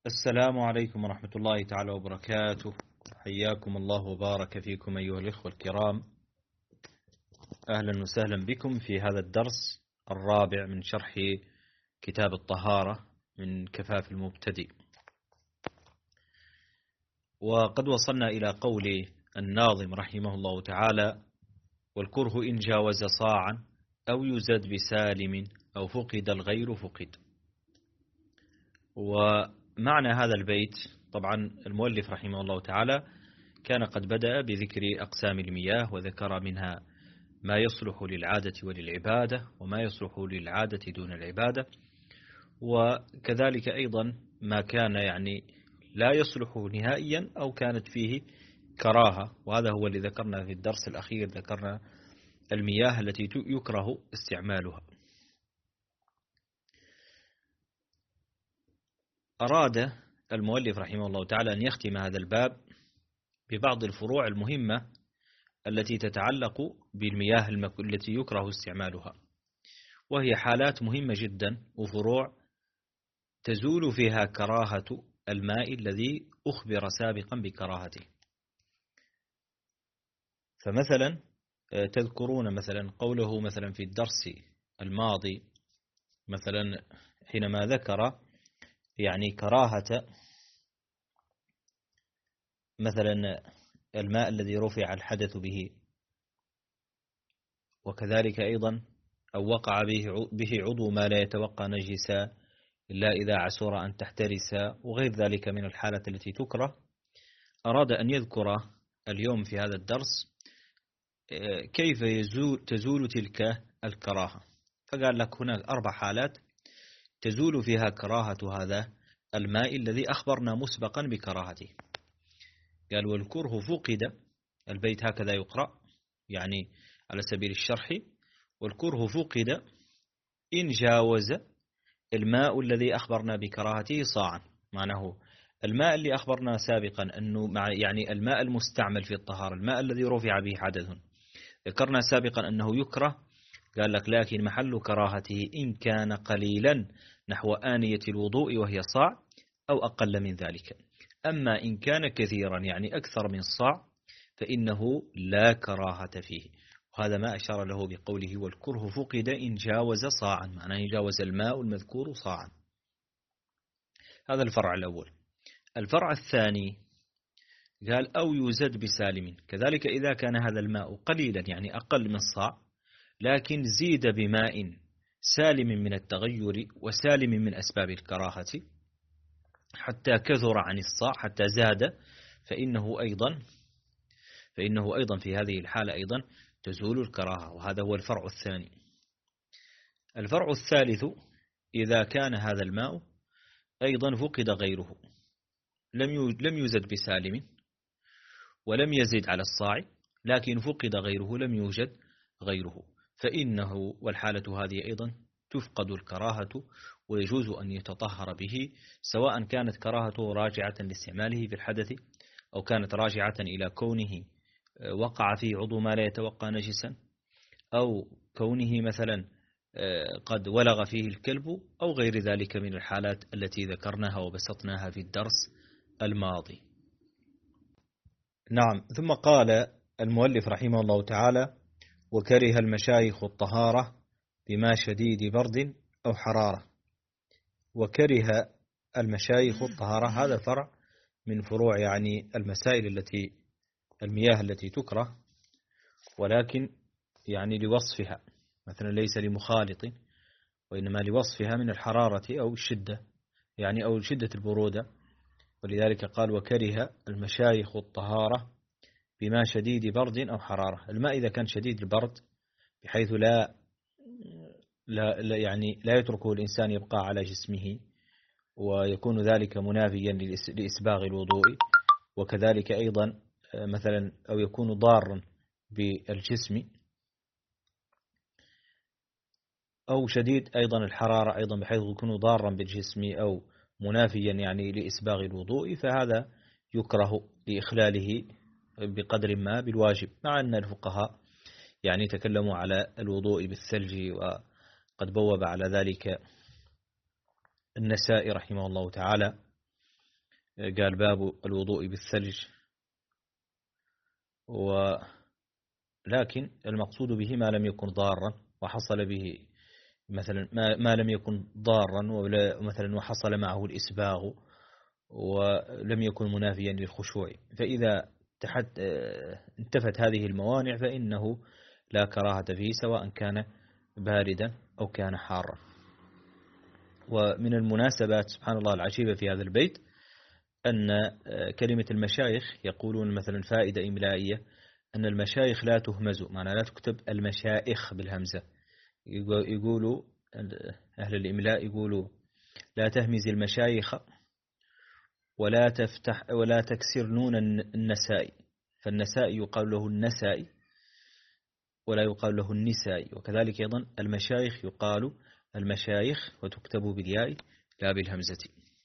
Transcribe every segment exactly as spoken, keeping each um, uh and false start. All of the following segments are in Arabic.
السلام عليكم ورحمة الله تعالى وبركاته. حياكم الله وبارك فيكم أيها الإخوة الكرام. أهلا وسهلا بكم في هذا الدرس الرابع من شرح كتاب الطهارة من كفاف المبتدئ. وقد وصلنا إلى قول الناظم رحمه الله تعالى: والكره إن جاوز صاعا أو يزد بسالم أو فقد الغير فقد. ومعنى هذا البيت، طبعا المؤلف رحمه الله تعالى كان قد بدأ بذكر أقسام المياه، وذكر منها ما يصلح للعادة وللعبادة وما يصلح للعادة دون العبادة، وكذلك أيضا ما كان يعني لا يصلح نهائيا أو كانت فيه كراهة، وهذا هو اللي ذكرنا في الدرس الأخير. ذكرنا المياه التي يكره استعمالها. أراد المؤلف رحمه الله تعالى أن يختم هذا الباب ببعض الفروع المهمة التي تتعلق بالمياه التي يكره استعمالها، وهي حالات مهمة جدا وفروع تزول فيها كراهة الماء الذي أخبر سابقا بكراهته. فمثلا تذكرون مثلا قوله مثلا في الدرس الماضي، مثلا حينما ذكر يعني كراهة مثلا الماء الذي رفع الحدث به، وكذلك أيضا أو وقع به عضو ما لا يتوقع نجسا إلا إذا عسر أن تحترس، وغير ذلك من الحالات التي تكره. أراد أن يذكر اليوم في هذا الدرس كيف يزول تزول تلك الكراهة. فقال لك هناك أربع حالات تزول فيها كراهة هذا الماء الذي أخبرنا مسبقا بكراهته. قال: والكره فقد، البيت هكذا يقرأ يعني على سبيل الشرح: والكره فقد إن جاوز الماء الذي أخبرنا بكراهته صاعا. معناه الماء اللي أخبرنا سابقا أنه مع يعني الماء المستعمل في الطهارة، الماء الذي رفع به حدث، ذكرنا سابقا أنه يكره. قال لك: لكن محل كراهته إن كان قليلا نحو آنية الوضوء وهي صاع أو أقل من ذلك. أما إن كان كثيرا يعني أكثر من صاع فإنه لا كراهة فيه. وهذا ما أشار له بقوله: والكره فقد إن جاوز صاعا، معناه إن جاوز الماء المذكور صاعا. هذا الفرع الأول. الفرع الثاني قال: أو يزد بسالم، كذلك إذا كان هذا الماء قليلا يعني أقل من صاع، لكن زيد بماء سالم من التغير وسالم من أسباب الكراهة حتى كثر عن الصاع، حتى زاد، فإنه أيضا فإنه أيضا في هذه الحالة أيضا تزول الكراهة. وهذا هو الفرع الثاني. الفرع الثالث: إذا كان هذا الماء أيضا فقد غيره، لم يزد بسالم ولم يزد على الصاع، لكن فقد غيره، لم يوجد غيره، فإنه والحالة هذه أيضا تفقد الكراهة ويجوز أن يتطهر به، سواء كانت كراهته راجعة لاستعماله في الحدث أو كانت راجعة إلى كونه وقع فيه عضو ما لا يتوقع نجسا، أو كونه مثلا قد ولغ فيه الكلب، أو غير ذلك من الحالات التي ذكرناها وبسطناها في الدرس الماضي. نعم. ثم قال المؤلف رحمه الله تعالى: وكره المشايخ الطهارة بما شديد برد أو حرارة. وكره المشايخ الطهارة، هذا فرع من فروع يعني المسائل التي المياه التي تكره، ولكن يعني لوصفها، مثلا ليس لمخالط، وإنما لوصفها من الحرارة أو الشدة يعني أو شدة البرودة. ولذلك قال: وكره المشايخ الطهارة بما شديد برد أو حرارة. الماء إذا كان شديد البرد بحيث لا, لا, لا يعني لا يتركه الإنسان يبقى على جسمه، ويكون ذلك منافيا لإسباغ الوضوء، وكذلك أيضا مثلا أو يكون ضارا بالجسم، أو شديد أيضا الحرارة أيضا بحيث يكون ضارا بالجسم أو منافيا يعني لإسباغ الوضوء، فهذا يكره لإخلاله بقدر ما بالواجب. مع أن الفقهاء يعني تكلموا على الوضوء بالثلج، وقد بوب على ذلك النسائي رحمه الله تعالى قال باب الوضوء بالثلج، ولكن المقصود به ما لم يكن ضارا وحصل به مثلا ما, ما لم يكن ضارا مثلا وحصل معه الإسباغ ولم يكن منافيا للخشوع، فإذا تحت انتفت هذه الموانع فإنه لا كراهة فيه سواء كان باردا أو كان حارا. ومن المناسبات سبحان الله العجيبة في هذا البيت أن كلمة المشايخ يقولون مثلا فائدة إملائية أن المشايخ لا تهمز، معنى لا تكتب المشائخ بالهمزة. يقولوا أهل الإملاء يقولوا لا تهمز المشايخ ولا تفتح ولا تكسر نون النساء، فالنساء يقال له النساء ولا يقال له النساء، وكذلك أيضا المشايخ يقال المشايخ وتكتب بالياء لا بالهمزة.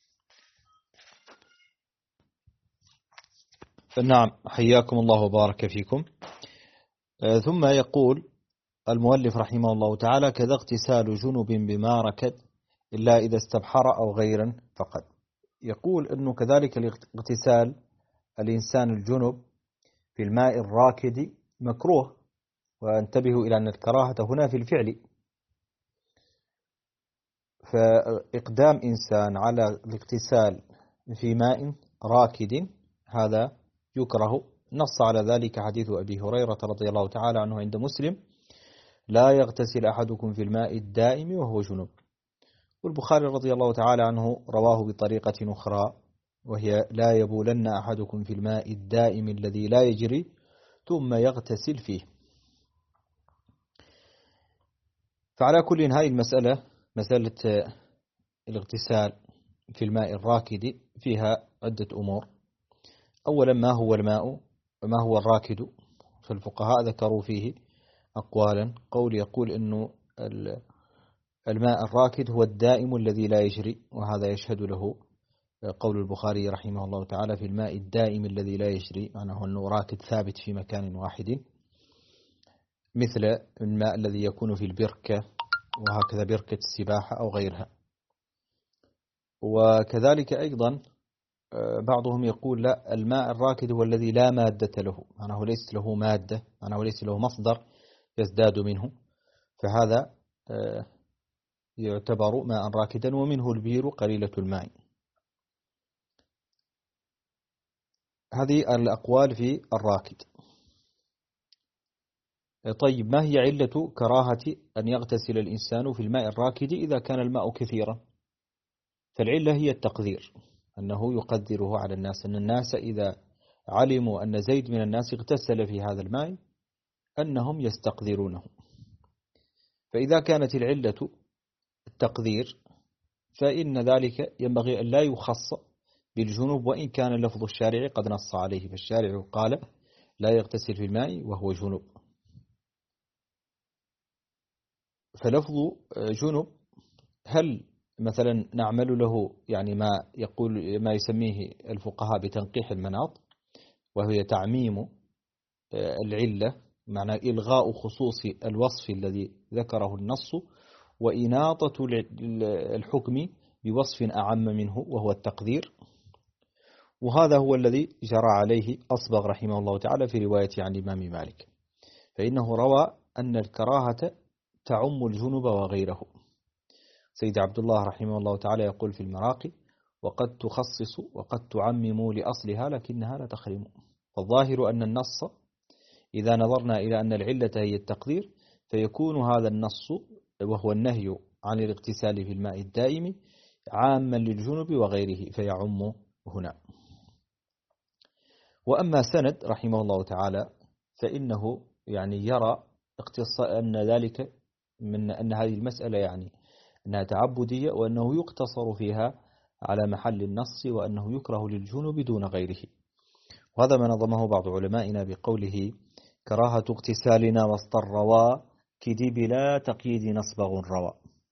نعم، حياكم الله وبارك فيكم. ثم يقول المؤلف رحمه الله تعالى: كذا اغتسال جنب بما ركد إلا إذا استبحر أو غيرا فقد. يقول أنه كذلك اغتسال الإنسان الجنب في الماء الراكد مكروه، وانتبهوا إلى أن الكراهة هنا في الفعل، فإقدام إنسان على الاغتسال في ماء راكد هذا يكره. نص على ذلك حديث أبي هريرة رضي الله تعالى عنه عند مسلم: لا يغتسل أحدكم في الماء الدائم وهو جنب. والبخاري رضي الله تعالى عنه رواه بطريقة أخرى وهي: لا يبولن أحدكم في الماء الدائم الذي لا يجري ثم يغتسل فيه. فعلى كل هذه المسألة مسألة الاغتسال في الماء الراكد فيها عدة أمور. أولا، ما هو الماء وما هو الراكد؟ فالفقهاء ذكروا فيه أقوالا. قول يقول أنه الماء الراكد هو الدائم الذي لا يجري، وهذا يشهد له قول البخاري رحمه الله تعالى: في الماء الدائم الذي لا يجري، معناه أنه راكد ثابت في مكان واحد، مثل الماء الذي يكون في البركة وهكذا بركة السباحة أو غيرها. وكذلك أيضا بعضهم يقول لا، الماء الراكد هو الذي لا مادة له، معناه ليس له مادة، معناه ليس له مصدر يزداد منه، فهذا يعتبر ماء راكدا. ومنه البير قليلة الماء. هذه الأقوال في الراكد. طيب، ما هي علة كراهة أن يغتسل الإنسان في الماء الراكد إذا كان الماء كثيرا؟ فالعلة هي التقدير، أنه يقدره على الناس، أن الناس إذا علموا أن زيد من الناس اغتسل في هذا الماء أنهم يستقدرونه. فإذا كانت العلة التقدير فإن ذلك ينبغي أن لا يخص بالجنوب، وإن كان لفظ الشارع قد نص عليه، فالشارع قال لا يغتسل في الماء وهو جنوب. فلفظ جنوب هل مثلا نعمل له يعني ما يقول ما يسميه الفقهاء بتنقيح المناط، وهي تعميم العلة، معنى إلغاء خصوص الوصف الذي ذكره النص وإناطة الحكم بوصف أعم منه وهو التقدير. وهذا هو الذي جرى عليه أصبغ رحمه الله تعالى في رواية عن الإمام مالك، فإنه روى أن الكراهة تعم الجنب وغيره. سيد عبد الله رحمه الله تعالى يقول في المراقي: وقد تخصص وقد تعمم لأصلها لكنها لا تخرم. فالظاهر أن النص إذا نظرنا إلى أن العلة هي التقدير فيكون هذا النص وهو النهي عن الاغتسال في الماء الدائم عاما للجنب وغيره فيعم هنا. وأما سند رحمه الله تعالى فإنه يعني يرى اقتصاء أن ذلك من أن هذه المسألة يعني أنها تعبدية، وأنه يقتصر فيها على محل النص، وأنه يكره للجنب دون غيره. وهذا ما نظمه بعض علمائنا بقوله: كراهة اغتسالنا وسط الروا كدي بلا تقييد نصبغ الروا.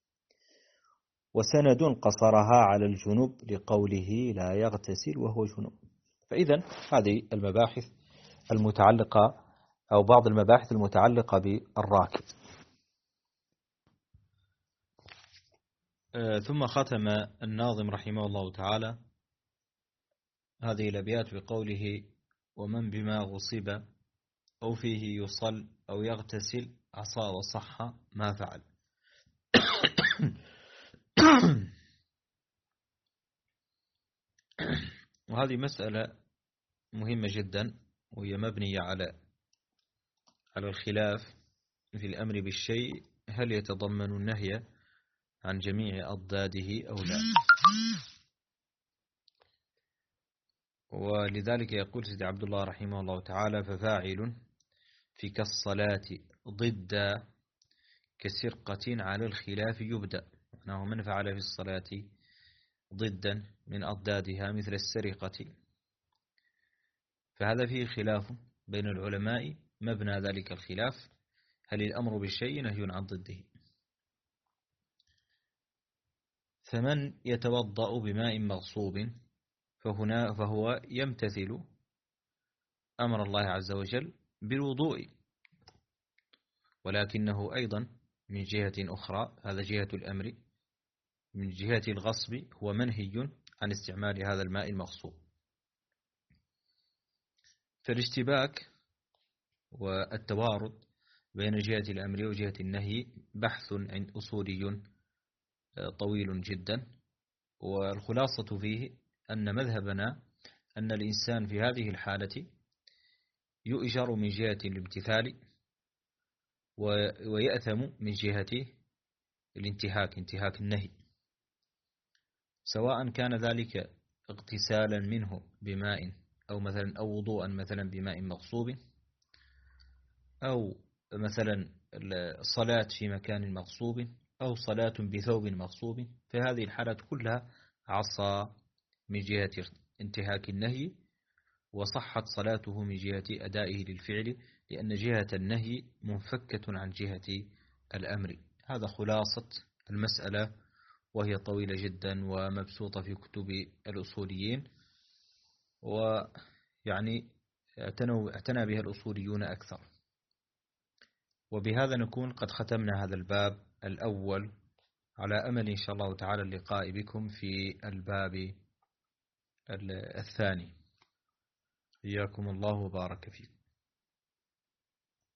وسند قصرها على الجنب لقوله لا يغتسل وهو جنب. فإذا هذه المباحث المتعلقة أو بعض المباحث المتعلقة بالراكد. ثم ختم الناظم رحمه الله تعالى هذه الأبيات بقوله ومن بما غصب أو فيه يصل أو يغتسل عصى وصح ما فعل. وهذه مسألة مهمة جدا، وهي مبنية على على الخلاف في الأمر بالشيء هل يتضمن النهي عن جميع أضداده أو لا. ولذلك يقول سيدي عبد الله رحمه الله تعالى ففاعل في كالصلاة ضد كسرقة على الخلاف يبدأ، معناه من فعل في الصلاة ضدا من أضدادها مثل السرقة، فهذا فيه خلاف بين العلماء. مبنى ذلك الخلاف هل الأمر بالشيء نهي عن ضده. فمن يتوضأ بماء مغصوب فهنا فهو يمتثل أمر الله عز وجل بالوضوء، ولكنه أيضا من جهة أخرى، هذا جهة الأمر، من جهة الغصب هو منهي عن استعمال هذا الماء المغصوب. فالاشتباك والتوارد بين جهة الأمر وجهة النهي بحث عند أصولي طويل جدا، والخلاصة فيه أن مذهبنا أن الإنسان في هذه الحالة يؤجر من جهة الامتثال ويأثم من جهة الانتهاك، انتهاك النهي، سواء كان ذلك اغتسالا منه بماء أو مثلا أو وضوءا مثلا بماء مغصوب، أو مثلا الصلاة في مكان مغصوب، أو صلاة بثوب مغصوب. في هذه الحالات كلها عصى من جهة انتهاك النهي، وصحت صلاته من جهة أدائه للفعل، لأن جهة النهي منفكة عن جهة الأمر. هذا خلاصة المسألة، وهي طويلة جدا ومبسوطة في كتب الأصوليين، ويعني اعتنى بها الأصوليون أكثر. وبهذا نكون قد ختمنا هذا الباب الأول، على أمل إن شاء الله تعالى اللقاء بكم في الباب الثاني. حياكم الله وبارك فيكم.